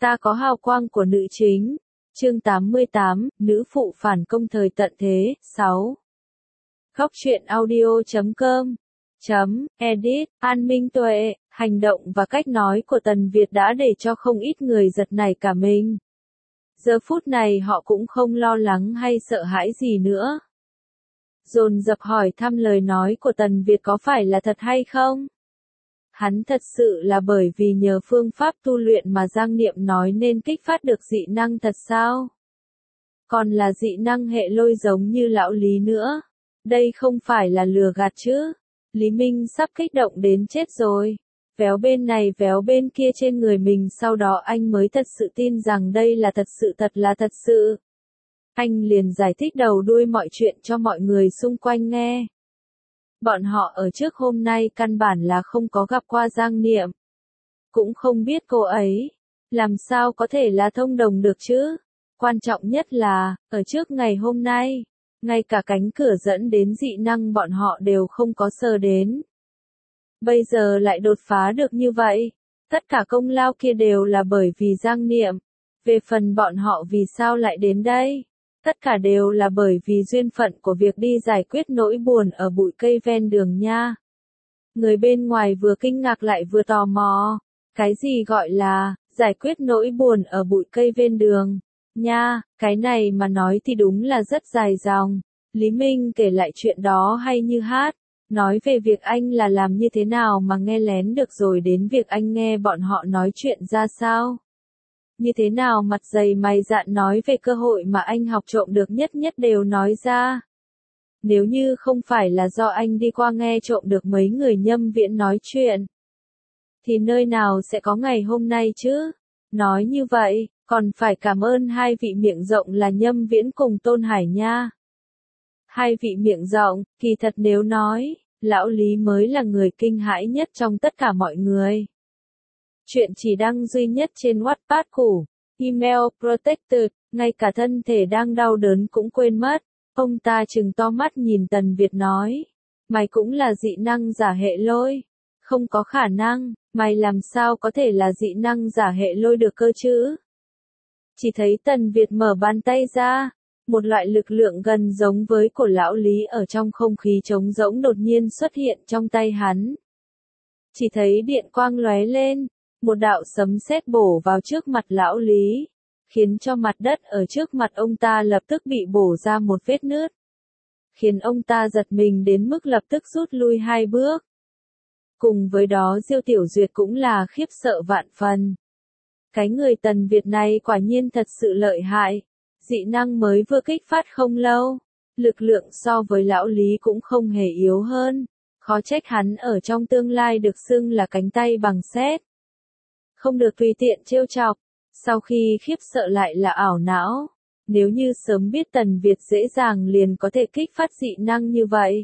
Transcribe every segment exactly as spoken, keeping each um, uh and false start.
Ta có hào quang của nữ chính. Chương tám mươi tám, nữ phụ phản công thời tận thế, sáu. Góc truyện audio chấm com chấm edit, An Minh Tuệ, hành động và cách nói của Tần Việt đã để cho không ít người giật nảy cả mình. Giờ phút này họ cũng không lo lắng hay sợ hãi gì nữa. Dồn dập hỏi thăm lời nói của Tần Việt có phải là thật hay không? Hắn thật sự là bởi vì nhờ phương pháp tu luyện mà Giang Niệm nói nên kích phát được dị năng thật sao? Còn là dị năng hệ lôi giống như lão Lý nữa. Đây không phải là lừa gạt chứ? Lý Minh sắp kích động đến chết rồi. Véo bên này véo bên kia trên người mình, sau đó anh mới thật sự tin rằng đây là thật sự, thật là thật sự. Anh liền giải thích đầu đuôi mọi chuyện cho mọi người xung quanh nghe. Bọn họ ở trước hôm nay căn bản là không có gặp qua Giang Niệm. Cũng không biết cô ấy. Làm sao có thể là thông đồng được chứ? Quan trọng nhất là, ở trước ngày hôm nay, ngay cả cánh cửa dẫn đến dị năng bọn họ đều không có sờ đến. Bây giờ lại đột phá được như vậy. Tất cả công lao kia đều là bởi vì Giang Niệm. Về phần bọn họ vì sao lại đến đây? Tất cả đều là bởi vì duyên phận của việc đi giải quyết nỗi buồn ở bụi cây ven đường nha. Người bên ngoài vừa kinh ngạc lại vừa tò mò. Cái gì gọi là, giải quyết nỗi buồn ở bụi cây ven đường? Nha, cái này mà nói thì đúng là rất dài dòng. Lý Minh kể lại chuyện đó hay như hát. Nói về việc anh là làm như thế nào mà nghe lén được, rồi đến việc anh nghe bọn họ nói chuyện ra sao. Như thế nào mặt dày mày dạn nói về cơ hội mà anh học trộm được nhất nhất đều nói ra. Nếu như không phải là do anh đi qua nghe trộm được mấy người Nhâm Viễn nói chuyện, thì nơi nào sẽ có ngày hôm nay chứ? Nói như vậy, còn phải cảm ơn hai vị miệng rộng là Nhâm Viễn cùng Tôn Hải nha. Hai vị miệng rộng, kỳ thật nếu nói, lão Lý mới là người kinh hãi nhất trong tất cả mọi người. Chuyện chỉ đăng duy nhất trên Wattpad cũ, email protected, ngay cả thân thể đang đau đớn cũng quên mất. Ông ta trừng to mắt nhìn Tần Việt nói, mày cũng là dị năng giả hệ lôi. Không có khả năng, mày làm sao có thể là dị năng giả hệ lôi được cơ chứ? Chỉ thấy Tần Việt mở bàn tay ra, một loại lực lượng gần giống với của lão Lý ở trong không khí trống rỗng đột nhiên xuất hiện trong tay hắn. Chỉ thấy điện quang lóe lên, một đạo sấm sét bổ vào trước mặt lão Lý, khiến cho mặt đất ở trước mặt ông ta lập tức bị bổ ra một vết nứt, khiến ông ta giật mình đến mức lập tức rút lui hai bước. Cùng với đó Diêu Tiểu Duyệt cũng là khiếp sợ vạn phần. Cái người Tần Việt này quả nhiên thật sự lợi hại, dị năng mới vừa kích phát không lâu, lực lượng so với lão Lý cũng không hề yếu hơn, khó trách hắn ở trong tương lai được xưng là cánh tay bằng sét. Không được tùy tiện trêu chọc. Sau khi khiếp sợ lại là ảo não. Nếu như sớm biết Tần Việt dễ dàng liền có thể kích phát dị năng như vậy,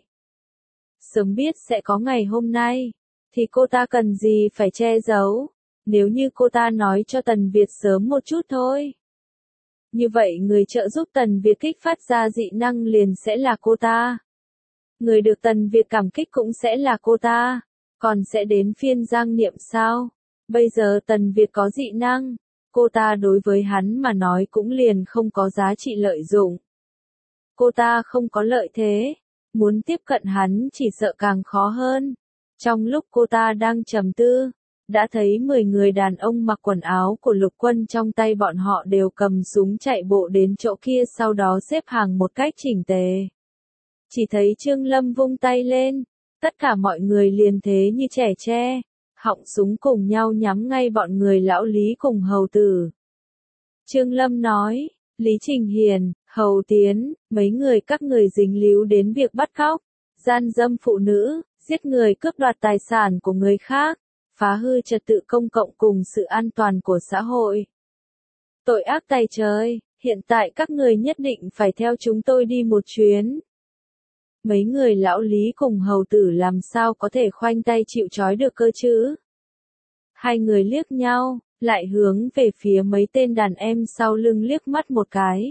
sớm biết sẽ có ngày hôm nay, thì cô ta cần gì phải che giấu. Nếu như cô ta nói cho Tần Việt sớm một chút thôi, như vậy người trợ giúp Tần Việt kích phát ra dị năng liền sẽ là cô ta. Người được Tần Việt cảm kích cũng sẽ là cô ta. Còn sẽ đến phiên Giang Niệm sao? Bây giờ Tần Việt có dị năng, cô ta đối với hắn mà nói cũng liền không có giá trị lợi dụng. Cô ta không có lợi thế, muốn tiếp cận hắn chỉ sợ càng khó hơn. Trong lúc cô ta đang trầm tư, đã thấy mười người đàn ông mặc quần áo của lục quân, trong tay bọn họ đều cầm súng chạy bộ đến chỗ kia, sau đó xếp hàng một cách chỉnh tề. Chỉ thấy Trương Lâm vung tay lên, tất cả mọi người liền thế như trẻ tre, họng súng cùng nhau nhắm ngay bọn người lão Lý cùng Hầu Tử. Trương Lâm nói, Lý Trình Hiền, Hầu Tiến, mấy người các người dính líu đến việc bắt cóc, gian dâm phụ nữ, giết người cướp đoạt tài sản của người khác, phá hư trật tự công cộng cùng sự an toàn của xã hội. Tội ác tày trời, hiện tại các người nhất định phải theo chúng tôi đi một chuyến. Mấy người lão Lý cùng Hầu Tử làm sao có thể khoanh tay chịu trói được cơ chứ? Hai người liếc nhau, lại hướng về phía mấy tên đàn em sau lưng liếc mắt một cái.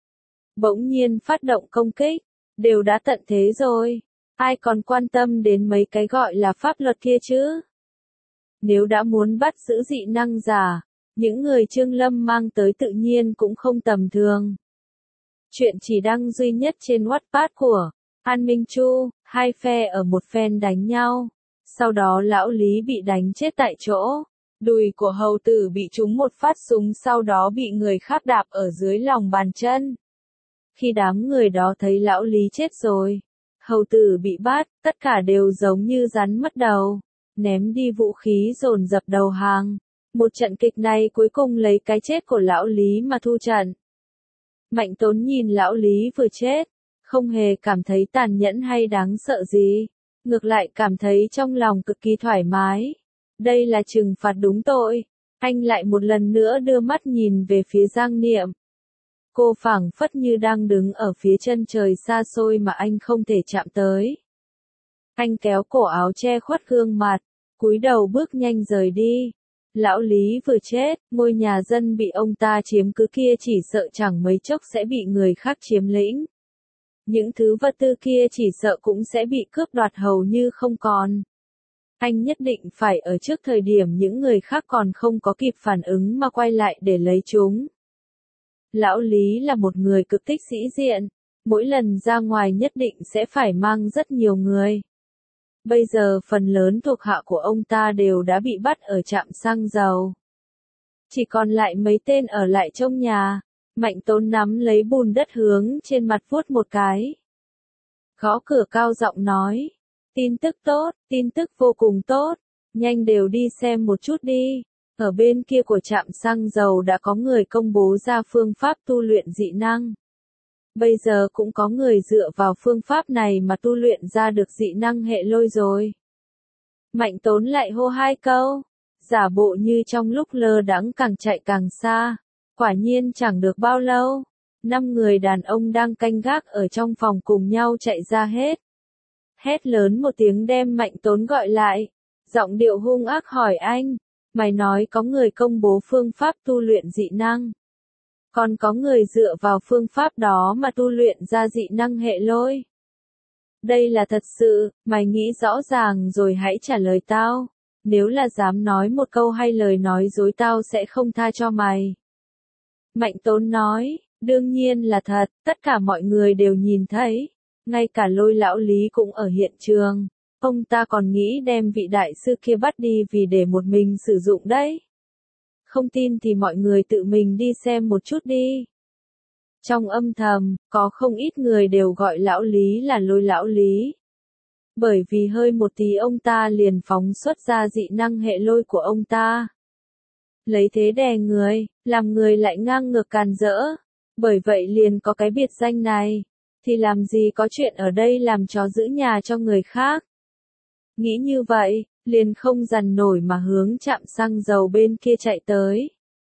Bỗng nhiên phát động công kích, đều đã tận thế rồi, ai còn quan tâm đến mấy cái gọi là pháp luật kia chứ? Nếu đã muốn bắt giữ dị năng giả, Những người Trương Lâm mang tới tự nhiên cũng không tầm thường. Chuyện chỉ đăng duy nhất trên Wattpad của An Minh Chu, hai phe ở một phen đánh nhau. Sau đó lão Lý bị đánh chết tại chỗ. Đùi của hầu tử bị trúng một phát súng, sau đó bị người khác đạp ở dưới lòng bàn chân. Khi đám người đó thấy lão Lý chết rồi, hầu tử bị bắt, tất cả đều giống như rắn mất đầu, ném đi vũ khí dồn dập đầu hàng. Một trận kịch này cuối cùng lấy cái chết của lão Lý mà thu trận. Mạnh Tốn nhìn lão Lý vừa chết, không hề cảm thấy tàn nhẫn hay đáng sợ gì, ngược lại cảm thấy trong lòng cực kỳ thoải mái. Đây là trừng phạt đúng tội. Anh lại một lần nữa đưa mắt nhìn về phía Giang Niệm. Cô phảng phất như đang đứng ở phía chân trời xa xôi mà anh không thể chạm tới. Anh kéo cổ áo che khuất gương mặt, cúi đầu bước nhanh rời đi. Lão Lý vừa chết, ngôi nhà dân bị ông ta chiếm cứ kia chỉ sợ chẳng mấy chốc sẽ bị người khác chiếm lĩnh. Những thứ vật tư kia chỉ sợ cũng sẽ bị cướp đoạt hầu như không còn. Anh nhất định phải ở trước thời điểm những người khác còn không có kịp phản ứng mà quay lại để lấy chúng. Lão Lý là một người cực thích sĩ diện, mỗi lần ra ngoài nhất định sẽ phải mang rất nhiều người. Bây giờ phần lớn thuộc hạ của ông ta đều đã bị bắt ở trạm xăng dầu. Chỉ còn lại mấy tên ở lại trong nhà. Mạnh Tốn nắm lấy bùn đất hướng trên mặt vuốt một cái. Gõ cửa cao giọng nói. Tin tức tốt, tin tức vô cùng tốt. Nhanh đều đi xem một chút đi. Ở bên kia của trạm xăng dầu đã có người công bố ra phương pháp tu luyện dị năng. Bây giờ cũng có người dựa vào phương pháp này mà tu luyện ra được dị năng hệ lôi rồi. Mạnh Tốn lại hô hai câu. Giả bộ như trong lúc lơ đãng càng chạy càng xa. Quả nhiên chẳng được bao lâu, năm người đàn ông đang canh gác ở trong phòng cùng nhau chạy ra hết. Hét lớn một tiếng đem Mạnh Tốn gọi lại, giọng điệu hung ác hỏi anh, mày nói có người công bố phương pháp tu luyện dị năng. Còn có người dựa vào phương pháp đó mà tu luyện ra dị năng hệ lôi. Đây là thật sự, mày nghĩ rõ ràng rồi hãy trả lời tao, nếu là dám nói một câu hay lời nói dối tao sẽ không tha cho mày. Mạnh Tốn nói, đương nhiên là thật, tất cả mọi người đều nhìn thấy, ngay cả Lôi lão Lý cũng ở hiện trường, ông ta còn nghĩ đem vị đại sư kia bắt đi vì để một mình sử dụng đấy. Không tin thì mọi người tự mình đi xem một chút đi. Trong âm thầm, có không ít người đều gọi lão Lý là Lôi lão Lý. Bởi vì hơi một tí ông ta liền phóng xuất ra dị năng hệ lôi của ông ta. Lấy thế đè người, làm người lại ngang ngược càn rỡ. Bởi vậy liền có cái biệt danh này. Thì làm gì có chuyện ở đây làm chó giữ nhà cho người khác. Nghĩ như vậy, liền không dằn nổi mà hướng trạm xăng dầu bên kia chạy tới.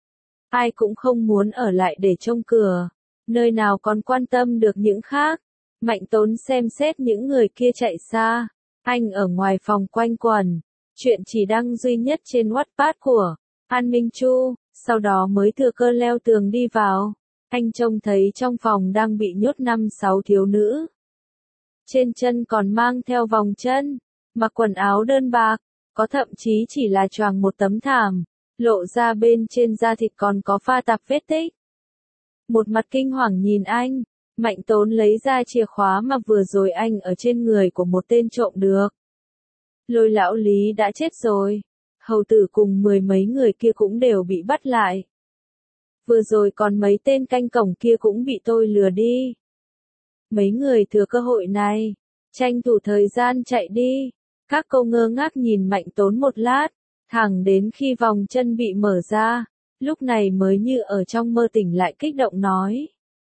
Ai cũng không muốn ở lại để trông cửa. Nơi nào còn quan tâm được những khác. Mạnh Tốn xem xét những người kia chạy xa. Anh ở ngoài phòng quanh quẩn. Chuyện chỉ đăng duy nhất trên Wattpad của An Minh Chu, sau đó mới thừa cơ leo tường đi vào. Anh trông thấy trong phòng đang bị nhốt năm sáu thiếu nữ. Trên chân còn mang theo vòng chân, mặc quần áo đơn bạc, có thậm chí chỉ là choàng một tấm thảm, lộ ra bên trên da thịt còn có pha tạp vết tích. Một mặt kinh hoàng nhìn anh, Mạnh Tốn lấy ra chìa khóa mà vừa rồi anh ở trên người của một tên trộm được. Lôi lão Lý đã chết rồi. Hầu tử cùng mười mấy người kia cũng đều bị bắt lại. Vừa rồi còn mấy tên canh cổng kia cũng bị tôi lừa đi. Mấy người thừa cơ hội này, tranh thủ thời gian chạy đi. Các cô ngơ ngác nhìn Mạnh Tốn một lát, thẳng đến khi vòng chân bị mở ra, lúc này mới như ở trong mơ tỉnh lại kích động nói.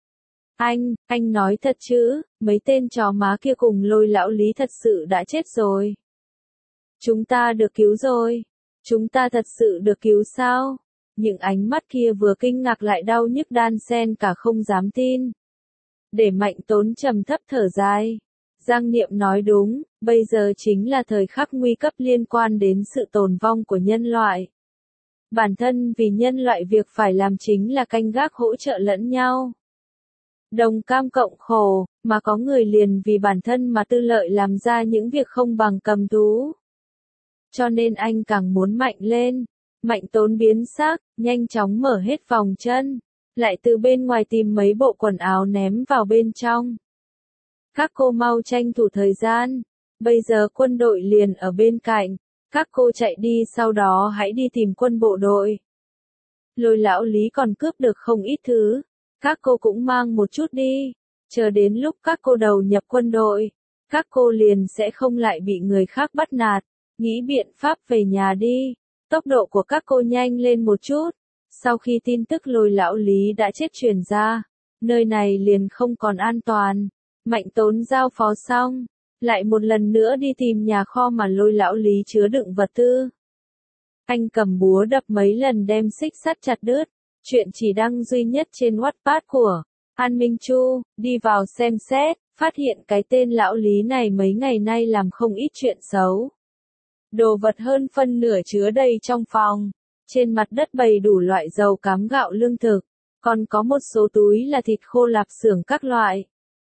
Anh, anh nói thật chứ, mấy tên chó má kia cùng Lôi lão Lý thật sự đã chết rồi. Chúng ta được cứu rồi. Chúng ta thật sự được cứu sao? Những ánh mắt kia vừa kinh ngạc lại đau nhức đan xen cả không dám tin. Để Mạnh Tốn trầm thấp thở dài. Giang Niệm nói đúng, bây giờ chính là thời khắc nguy cấp liên quan đến sự tồn vong của nhân loại. Bản thân vì nhân loại việc phải làm chính là canh gác hỗ trợ lẫn nhau. Đồng cam cộng khổ, mà có người liền vì bản thân mà tư lợi làm ra những việc không bằng cầm thú. Cho nên anh càng muốn mạnh lên, Mạnh Tốn biến sắc, nhanh chóng mở hết vòng chân, lại từ bên ngoài tìm mấy bộ quần áo ném vào bên trong. Các cô mau tranh thủ thời gian, bây giờ quân đội liền ở bên cạnh, các cô chạy đi sau đó hãy đi tìm quân bộ đội. Lôi lão Lý còn cướp được không ít thứ, các cô cũng mang một chút đi, chờ đến lúc các cô đầu nhập quân đội, các cô liền sẽ không lại bị người khác bắt nạt, nghĩ biện pháp về nhà đi. Tốc độ của các cô nhanh lên một chút. Sau khi tin tức Lôi lão Lý đã chết truyền ra, nơi này liền không còn an toàn. Mạnh Tốn giao phó xong, lại một lần nữa đi tìm nhà kho mà Lôi lão Lý chứa đựng vật tư. Anh cầm búa đập mấy lần đem xích sắt chặt đứt. Chuyện chỉ đăng duy nhất trên Wattpad của An Minh Chu, đi vào xem xét, phát hiện cái tên lão Lý này mấy ngày nay làm không ít chuyện xấu. Đồ vật hơn phân nửa chứa đầy trong phòng, trên mặt đất bày đủ loại dầu cám gạo lương thực, còn có một số túi là thịt khô lạp xưởng các loại.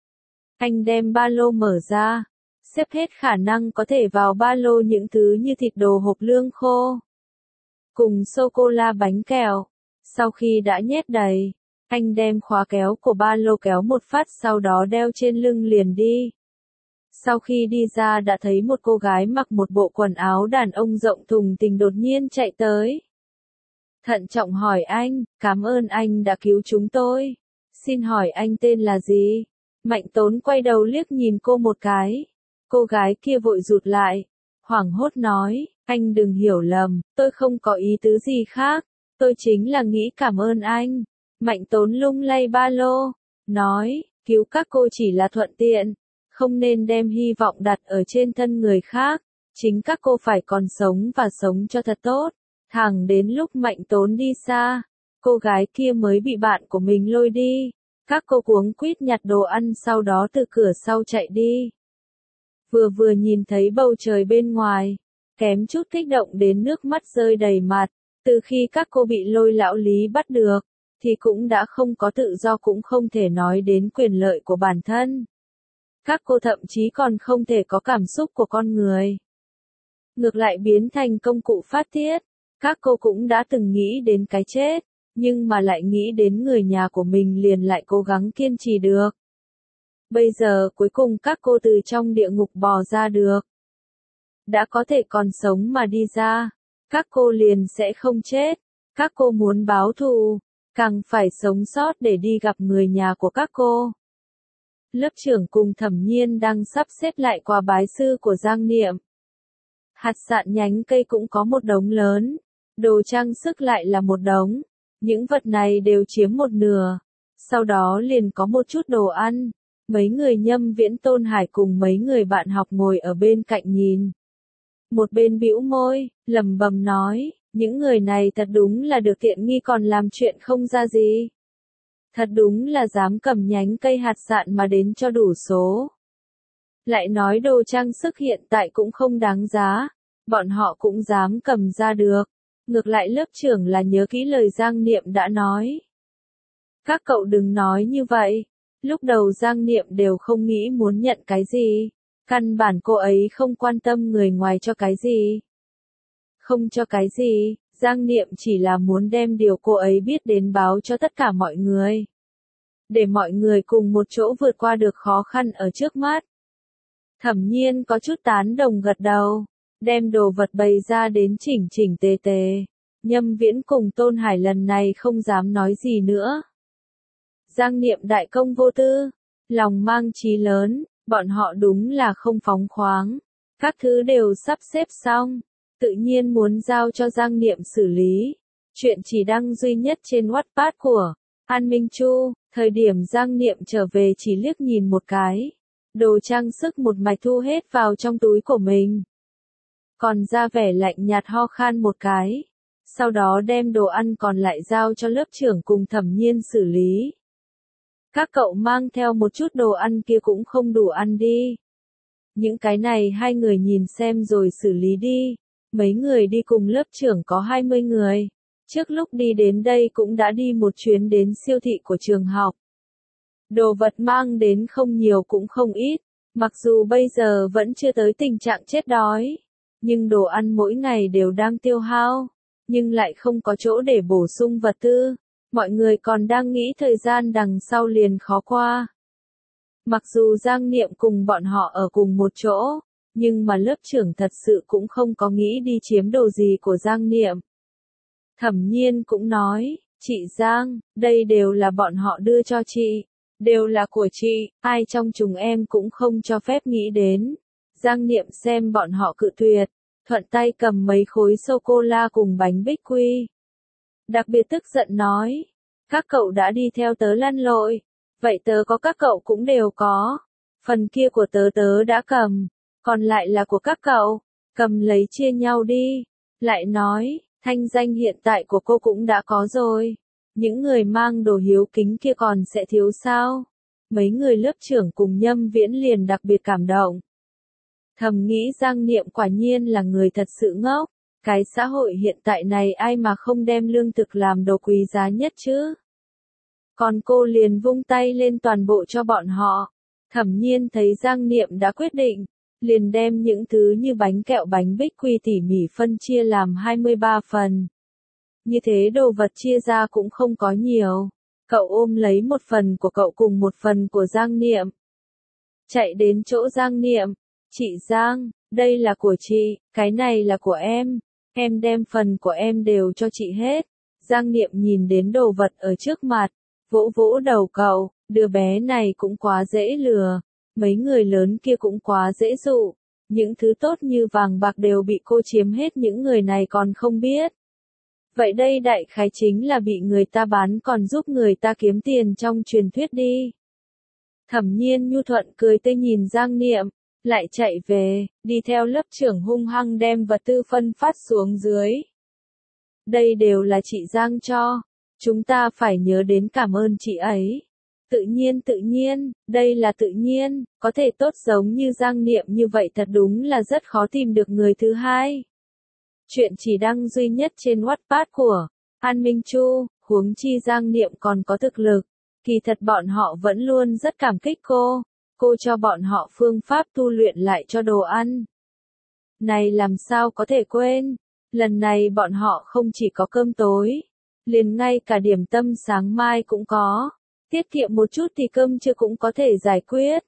Anh đem ba lô mở ra, xếp hết khả năng có thể vào ba lô những thứ như thịt đồ hộp lương khô, cùng sô-cô-la bánh kẹo. Sau khi đã nhét đầy, anh đem khóa kéo của ba lô kéo một phát sau đó đeo trên lưng liền đi. Sau khi đi ra đã thấy một cô gái mặc một bộ quần áo đàn ông rộng thùng thình đột nhiên chạy tới. Thận trọng hỏi anh, cảm ơn anh đã cứu chúng tôi. Xin hỏi anh tên là gì? Mạnh Tốn quay đầu liếc nhìn cô một cái. Cô gái kia vội rụt lại, hoảng hốt nói, anh đừng hiểu lầm, tôi không có ý tứ gì khác, tôi chính là nghĩ cảm ơn anh. Mạnh Tốn lung lay ba lô, nói, cứu các cô chỉ là thuận tiện, không nên đem hy vọng đặt ở trên thân người khác, chính các cô phải còn sống và sống cho thật tốt. Thẳng đến lúc Mạnh Tốn đi xa, cô gái kia mới bị bạn của mình lôi đi. Các cô cuống quýt nhặt đồ ăn sau đó từ cửa sau chạy đi. Vừa vừa nhìn thấy bầu trời bên ngoài, kém chút kích động đến nước mắt rơi đầy mặt. Từ khi các cô bị Lôi lão Lý bắt được, thì cũng đã không có tự do cũng không thể nói đến quyền lợi của bản thân. Các cô thậm chí còn không thể có cảm xúc của con người. Ngược lại biến thành công cụ phát tiết. Các cô cũng đã từng nghĩ đến cái chết, nhưng mà lại nghĩ đến người nhà của mình liền lại cố gắng kiên trì được. Bây giờ cuối cùng các cô từ trong địa ngục bò ra được. Đã có thể còn sống mà đi ra, các cô liền sẽ không chết. Các cô muốn báo thù, càng phải sống sót để đi gặp người nhà của các cô. Lớp trưởng cùng Thẩm Nhiên đang sắp xếp lại quà bái sư của Giang Niệm. Hạt sạn nhánh cây cũng có một đống lớn, đồ trang sức lại là một đống. Những vật này đều chiếm một nửa. Sau đó liền có một chút đồ ăn. Mấy người Nhâm Viễn Tôn Hải cùng mấy người bạn học ngồi ở bên cạnh nhìn. Một bên bĩu môi, lẩm bẩm nói, những người này thật đúng là được tiện nghi còn làm chuyện không ra gì. Thật đúng là dám cầm nhánh cây hạt sạn mà đến cho đủ số. Lại nói đồ trang sức hiện tại cũng không đáng giá, bọn họ cũng dám cầm ra được. Ngược lại lớp trưởng là nhớ kỹ lời Giang Niệm đã nói. Các cậu đừng nói như vậy. Lúc đầu Giang Niệm đều không nghĩ muốn nhận cái gì. Căn bản cô ấy không quan tâm người ngoài cho cái gì. Không cho cái gì, Giang Niệm chỉ là muốn đem điều cô ấy biết đến báo cho tất cả mọi người. Để mọi người cùng một chỗ vượt qua được khó khăn ở trước mắt. Thẩm Nhiên có chút tán đồng gật đầu. Đem đồ vật bày ra đến chỉnh chỉnh tề tề. Nhâm Viễn cùng Tôn Hải lần này không dám nói gì nữa. Giang Niệm đại công vô tư, lòng mang chí lớn, bọn họ đúng là không phóng khoáng. Các thứ đều sắp xếp xong, tự nhiên muốn giao cho Giang Niệm xử lý. Chuyện chỉ đăng duy nhất trên Wattpad của An Minh Chu, thời điểm Giang Niệm trở về chỉ liếc nhìn một cái. Đồ trang sức một mạch thu hết vào trong túi của mình. Còn ra vẻ lạnh nhạt ho khan một cái. Sau đó đem đồ ăn còn lại giao cho lớp trưởng cùng Thẩm Nhiên xử lý. Các cậu mang theo một chút đồ ăn kia cũng không đủ ăn đi. Những cái này hai người nhìn xem rồi xử lý đi. Mấy người đi cùng lớp trưởng có hai mươi người. Trước lúc đi đến đây cũng đã đi một chuyến đến siêu thị của trường học. Đồ vật mang đến không nhiều cũng không ít. Mặc dù bây giờ vẫn chưa tới tình trạng chết đói. Nhưng đồ ăn mỗi ngày đều đang tiêu hao. nhưng lại không có chỗ để bổ sung vật tư. Mọi người còn đang nghĩ thời gian đằng sau liền khó qua. Mặc dù Giang Niệm cùng bọn họ ở cùng một chỗ, nhưng mà lớp trưởng thật sự cũng không có nghĩ đi chiếm đồ gì của Giang Niệm. Thẩm Nhiên cũng nói, chị Giang, đây đều là bọn họ đưa cho chị, đều là của chị, ai trong chúng em cũng không cho phép nghĩ đến. Giang Niệm xem bọn họ cự tuyệt, thuận tay cầm mấy khối sô-cô-la cùng bánh bích quy. Đặc biệt tức giận nói, các cậu đã đi theo tớ lăn lội, vậy tớ có các cậu cũng đều có, phần kia của tớ tớ đã cầm, còn lại là của các cậu, cầm lấy chia nhau đi. Lại nói, thanh danh hiện tại của cô cũng đã có rồi, những người mang đồ hiếu kính kia còn sẽ thiếu sao? Mấy người lớp trưởng cùng Nhâm Viễn liền đặc biệt cảm động. Thầm nghĩ Giang Niệm quả nhiên là người thật sự ngốc, cái xã hội hiện tại này ai mà không đem lương thực làm đồ quý giá nhất chứ? Còn cô liền vung tay lên toàn bộ cho bọn họ. Thẩm Nhiên thấy Giang Niệm đã quyết định, liền đem những thứ như bánh kẹo bánh bích quy tỉ mỉ phân chia làm hai mươi ba phần. Như thế đồ vật chia ra cũng không có nhiều. Cậu ôm lấy một phần của cậu cùng một phần của Giang Niệm. Chạy đến chỗ Giang Niệm, chị Giang, đây là của chị, cái này là của em, em đem phần của em đều cho chị hết. Giang Niệm nhìn đến đồ vật ở trước mặt, vỗ vỗ đầu cậu, đứa bé này cũng quá dễ lừa, mấy người lớn kia cũng quá dễ dụ, những thứ tốt như vàng bạc đều bị cô chiếm hết, những người này còn không biết. Vậy đây đại khái chính là bị người ta bán còn giúp người ta kiếm tiền trong truyền thuyết đi. Thẩm Nhiên nhu thuận cười tươi nhìn Giang Niệm, lại chạy về, đi theo lớp trưởng hung hăng đem vật tư phân phát xuống dưới. Đây đều là chị Giang cho, chúng ta phải nhớ đến cảm ơn chị ấy. Tự nhiên tự nhiên, đây là tự nhiên, có thể tốt giống như Giang Niệm như vậy thật đúng là rất khó tìm được người thứ hai. Chuyện chỉ đăng duy nhất trên Wattpad của An Minh Chu, huống chi Giang Niệm còn có thực lực, kỳ thật bọn họ vẫn luôn rất cảm kích cô, cô cho bọn họ phương pháp tu luyện lại cho đồ ăn. Này làm sao có thể quên, lần này bọn họ không chỉ có cơm tối, liền ngay cả điểm tâm sáng mai cũng có, tiết kiệm một chút thì cơm trưa cũng có thể giải quyết.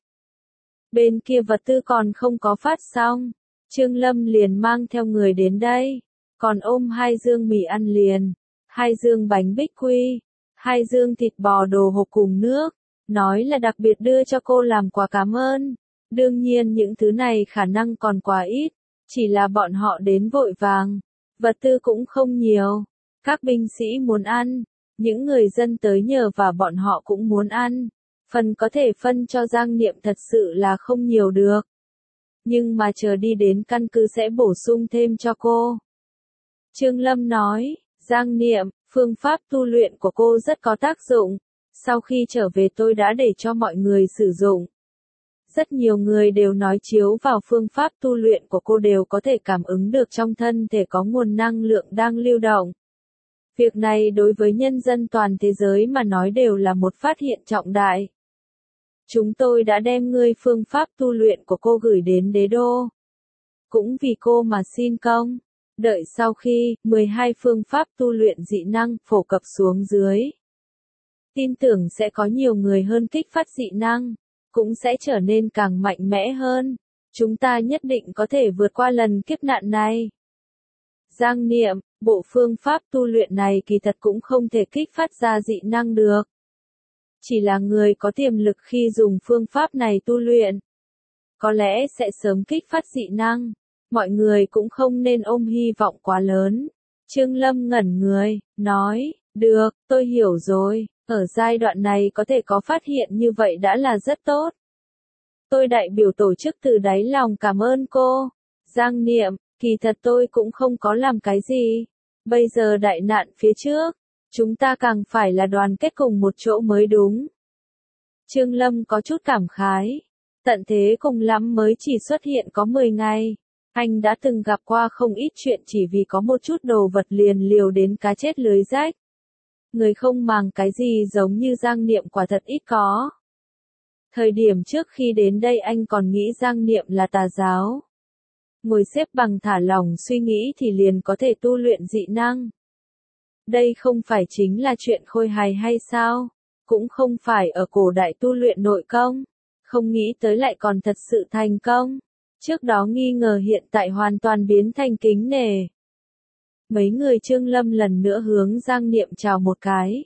Bên kia vật tư còn không có phát xong, Trương Lâm liền mang theo người đến đây, còn ôm hai dương mì ăn liền, hai dương bánh bích quy, hai dương thịt bò đồ hộp cùng nước, nói là đặc biệt đưa cho cô làm quà cảm ơn. Đương nhiên những thứ này khả năng còn quá ít, chỉ là bọn họ đến vội vàng, vật tư cũng không nhiều, các binh sĩ muốn ăn, những người dân tới nhờ và bọn họ cũng muốn ăn, phần có thể phân cho Giang Niệm thật sự là không nhiều được. Nhưng mà chờ đi đến căn cứ sẽ bổ sung thêm cho cô. Trương Lâm nói, Giang Niệm, phương pháp tu luyện của cô rất có tác dụng, sau khi trở về tôi đã để cho mọi người sử dụng. Rất nhiều người đều nói chiếu vào phương pháp tu luyện của cô đều có thể cảm ứng được trong thân thể có nguồn năng lượng đang lưu động. Việc này đối với nhân dân toàn thế giới mà nói đều là một phát hiện trọng đại. Chúng tôi đã đem ngươi phương pháp tu luyện của cô gửi đến đế đô. Cũng vì cô mà xin công. Đợi sau khi mười hai phương pháp tu luyện dị năng phổ cập xuống dưới. Tin tưởng sẽ có nhiều người hơn kích phát dị năng, cũng sẽ trở nên càng mạnh mẽ hơn. Chúng ta nhất định có thể vượt qua lần kiếp nạn này. Giang Niệm, bộ phương pháp tu luyện này kỳ thật cũng không thể kích phát ra dị năng được. Chỉ là người có tiềm lực khi dùng phương pháp này tu luyện, có lẽ sẽ sớm kích phát dị năng. Mọi người cũng không nên ôm hy vọng quá lớn. Trương Lâm ngẩn người, nói, được, tôi hiểu rồi, ở giai đoạn này có thể có phát hiện như vậy đã là rất tốt. Tôi đại biểu tổ chức từ đáy lòng cảm ơn cô. Giang Niệm, kỳ thật tôi cũng không có làm cái gì. Bây giờ đại nạn phía trước, chúng ta càng phải là đoàn kết cùng một chỗ mới đúng. Trương Lâm có chút cảm khái. Tận thế cùng lắm mới chỉ xuất hiện có mười ngày. Anh đã từng gặp qua không ít chuyện chỉ vì có một chút đồ vật liền liều đến cá chết lưới rách. Người không màng cái gì giống như Giang Niệm quả thật ít có. Thời điểm trước khi đến đây anh còn nghĩ Giang Niệm là tà giáo. ngồi xếp bằng thả lỏng suy nghĩ thì liền có thể tu luyện dị năng. Đây không phải chính là chuyện khôi hài hay sao? Cũng không phải ở cổ đại tu luyện nội công. Không nghĩ tới lại còn thật sự thành công. Trước đó nghi ngờ hiện tại hoàn toàn biến thành kính nể. Mấy người Trương Lâm lần nữa hướng Giang Niệm chào một cái.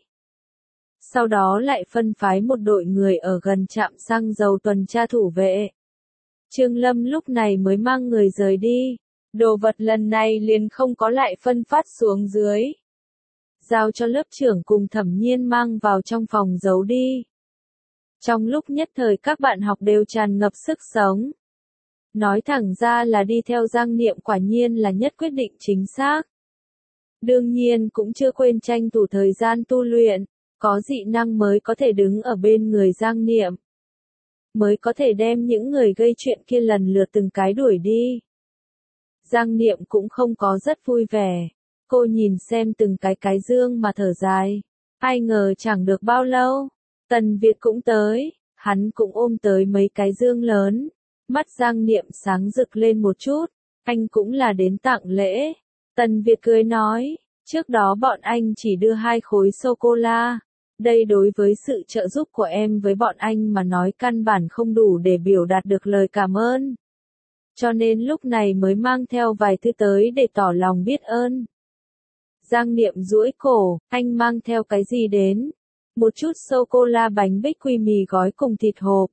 Sau đó lại phân phái một đội người ở gần trạm xăng dầu tuần tra thủ vệ. Trương Lâm lúc này mới mang người rời đi. Đồ vật lần này liền không có lại phân phát xuống dưới. Giao cho lớp trưởng cùng Thẩm Nhiên mang vào trong phòng giấu đi. Trong lúc nhất thời các bạn học đều tràn ngập sức sống. Nói thẳng ra là đi theo Giang Niệm quả nhiên là nhất quyết định chính xác. Đương nhiên cũng chưa quên tranh thủ thời gian tu luyện, có dị năng mới có thể đứng ở bên người Giang Niệm. Mới có thể đem những người gây chuyện kia lần lượt từng cái đuổi đi. Giang Niệm cũng không có rất vui vẻ. Cô nhìn xem từng cái cái dương mà thở dài. Ai ngờ chẳng được bao lâu. Tần Việt cũng tới. Hắn cũng ôm tới mấy cái dương lớn. Mắt Giang Niệm sáng rực lên một chút. Anh cũng là đến tặng lễ. Tần Việt cười nói. Trước đó bọn anh chỉ đưa hai khối sô-cô-la. Đây đối với sự trợ giúp của em với bọn anh mà nói căn bản không đủ để biểu đạt được lời cảm ơn. Cho nên lúc này mới mang theo vài thứ tới để tỏ lòng biết ơn. Giang Niệm duỗi cổ, anh mang theo cái gì đến? Một chút sô-cô-la bánh bích quy mì gói cùng thịt hộp.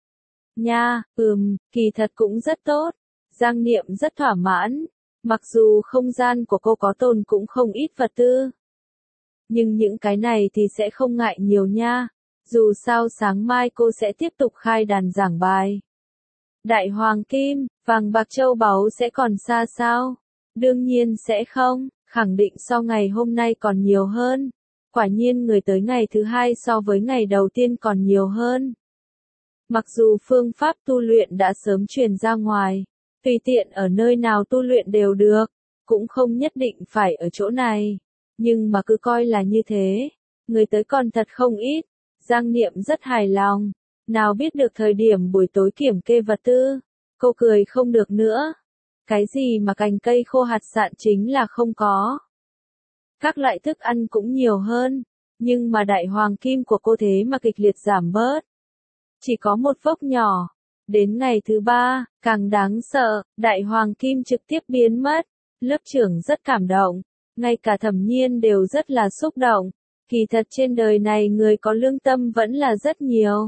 Nha, ừm, kỳ thật cũng rất tốt. Giang Niệm rất thỏa mãn. Mặc dù không gian của cô có tồn cũng không ít vật tư. Nhưng những cái này thì sẽ không ngại nhiều nha. Dù sao sáng mai cô sẽ tiếp tục khai đàn giảng bài. Đại hoàng kim, vàng bạc châu báu sẽ còn xa sao? Đương nhiên sẽ không, khẳng định so ngày hôm nay còn nhiều hơn. Quả nhiên người tới ngày thứ hai so với ngày đầu tiên còn nhiều hơn. Mặc dù phương pháp tu luyện đã sớm truyền ra ngoài, tùy tiện ở nơi nào tu luyện đều được, cũng không nhất định phải ở chỗ này. Nhưng mà cứ coi là như thế, người tới còn thật không ít. Giang Niệm rất hài lòng. Nào biết được thời điểm buổi tối kiểm kê vật tư, cô cười không được nữa. Cái gì mà cành cây khô hạt sạn chính là không có. Các loại thức ăn cũng nhiều hơn, nhưng mà đại hoàng kim của cô thế mà kịch liệt giảm bớt. Chỉ có một phốc nhỏ. Đến ngày thứ ba, càng đáng sợ, đại hoàng kim trực tiếp biến mất. Lớp trưởng rất cảm động, ngay cả Thẩm Nhiên đều rất là xúc động. Kỳ thật trên đời này người có lương tâm vẫn là rất nhiều.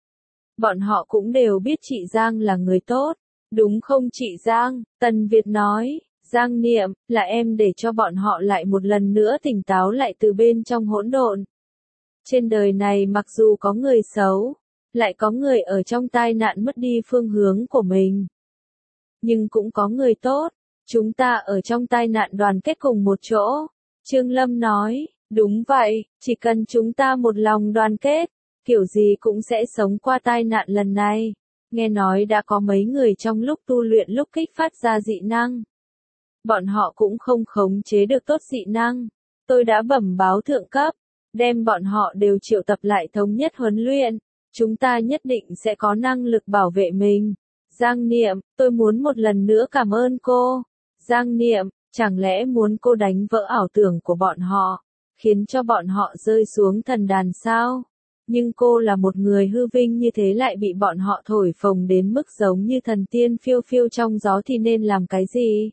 Bọn họ cũng đều biết chị Giang là người tốt. Đúng không chị Giang? Tần Việt nói. Giang Niệm, là em để cho bọn họ lại một lần nữa tỉnh táo lại từ bên trong hỗn độn. Trên đời này mặc dù có người xấu, lại có người ở trong tai nạn mất đi phương hướng của mình. Nhưng cũng có người tốt. Chúng ta ở trong tai nạn đoàn kết cùng một chỗ. Trương Lâm nói. Đúng vậy, chỉ cần chúng ta một lòng đoàn kết, kiểu gì cũng sẽ sống qua tai nạn lần này. Nghe nói đã có mấy người trong lúc tu luyện lúc kích phát ra dị năng. Bọn họ cũng không khống chế được tốt dị năng. Tôi đã bẩm báo thượng cấp, đem bọn họ đều triệu tập lại thống nhất huấn luyện. Chúng ta nhất định sẽ có năng lực bảo vệ mình. Giang Niệm, tôi muốn một lần nữa cảm ơn cô. Giang Niệm, chẳng lẽ muốn cô đánh vỡ ảo tưởng của bọn họ, khiến cho bọn họ rơi xuống thần đàn sao? Nhưng cô là một người hư vinh như thế lại bị bọn họ thổi phồng đến mức giống như thần tiên phiêu phiêu trong gió thì nên làm cái gì?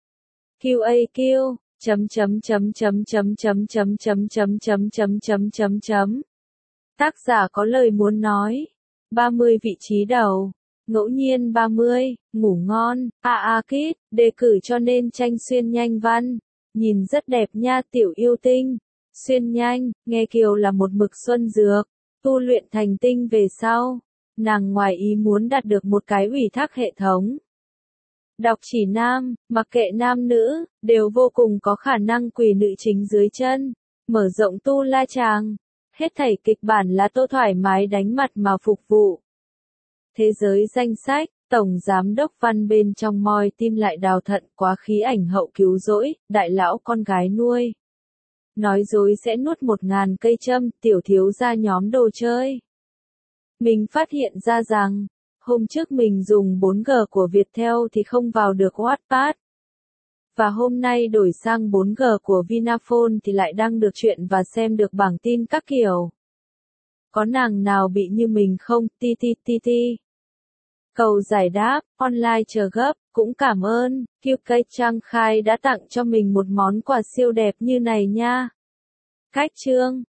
quy a quy, chấm chấm chấm chấm chấm chấm chấm chấm chấm chấm chấm chấm chấm chấm. Tác giả có lời muốn nói. ba mươi vị trí đầu. Ngẫu nhiên ba mươi, ngủ ngon, a a kít, đề cử cho nên tranh xuyên nhanh văn. Nhìn rất đẹp nha tiểu yêu tinh. Xuyên nhanh, nghe kiều là một mực xuân dược. Tu luyện thành tinh về sau. Nàng ngoài ý muốn đạt được một cái ủy thác hệ thống. Đọc chỉ nam, mặc kệ nam nữ, đều vô cùng có khả năng quỳ nữ chính dưới chân. Mở rộng tu la chàng. Hết thảy kịch bản là Tô thoải mái đánh mặt mà phục vụ. Thế giới danh sách, Tổng Giám đốc Văn bên trong moi tim lại đào thận quá khí ảnh hậu cứu rỗi, đại lão con gái nuôi. Nói dối sẽ nuốt một ngàn cây châm, tiểu thiếu gia nhóm đồ chơi. Mình phát hiện ra rằng, hôm trước mình dùng bốn G của Viettel thì không vào được Wattpad. Và hôm nay đổi sang bốn G của Vinaphone thì lại đăng được chuyện và xem được bảng tin các kiểu. Có nàng nào bị như mình không? Ti ti ti ti. Cầu giải đáp, online chờ gấp, cũng cảm ơn, quy ca Trang Khai đã tặng cho mình một món quà siêu đẹp như này nha. Cách chương